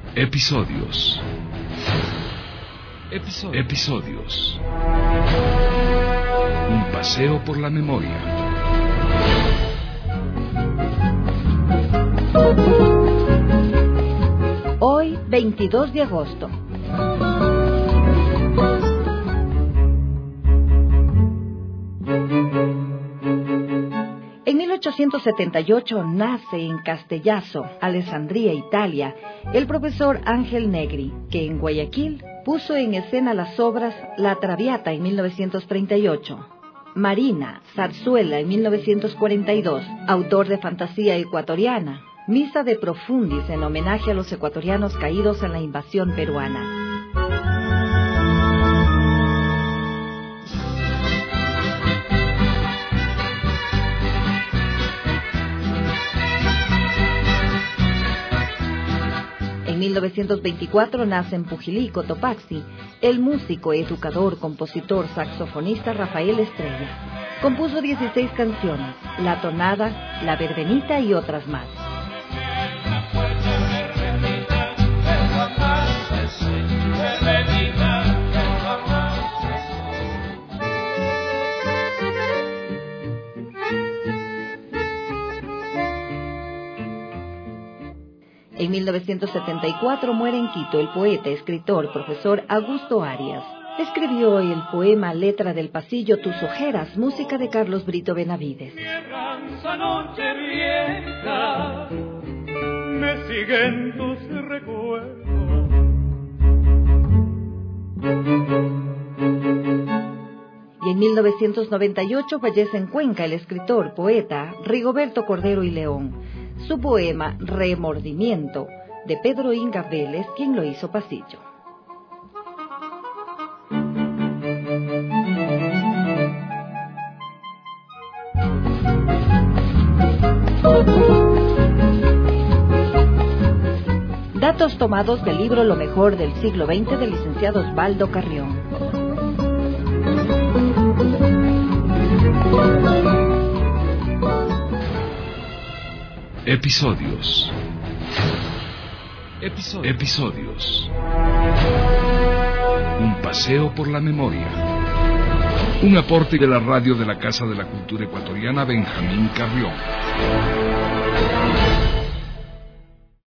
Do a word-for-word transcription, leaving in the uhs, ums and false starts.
Episodios. Episodios. Episodios. Un paseo por la memoria. Hoy, veintidós de agosto. En mil ochocientos setenta y ocho nace en Castellaso, Alessandria, Italia, el profesor Ángel Negri, que en Guayaquil puso en escena las obras La Traviata en mil novecientos treinta y ocho, Marina, Zarzuela en mil novecientos cuarenta y dos, autor de fantasía ecuatoriana, Misa de Profundis en homenaje a los ecuatorianos caídos en la invasión peruana. En mil novecientos veinticuatro nace en Pujilí, Cotopaxi, el músico, educador, compositor, saxofonista Rafael Estrella. Compuso dieciséis canciones, La Tonada, La Verbenita y otras más. En mil novecientos setenta y cuatro muere en Quito el poeta, escritor, profesor Augusto Arias. Escribió el poema Letra del Pasillo, Tus Ojeras, música de Carlos Brito Benavides. Noche vieja, me siguen tus recuerdos. Y en mil novecientos noventa y ocho fallece en Cuenca el escritor, poeta Rigoberto Cordero y León. Su poema Remordimiento, de Pedro Inga Vélez, quien lo hizo pasillo. Datos tomados del libro Lo mejor del siglo veinte del licenciado Osvaldo Carrión. Episodios. Episodios. Episodios. Un paseo por la memoria. Un aporte de la radio de la Casa de la Cultura Ecuatoriana Benjamín Carrión.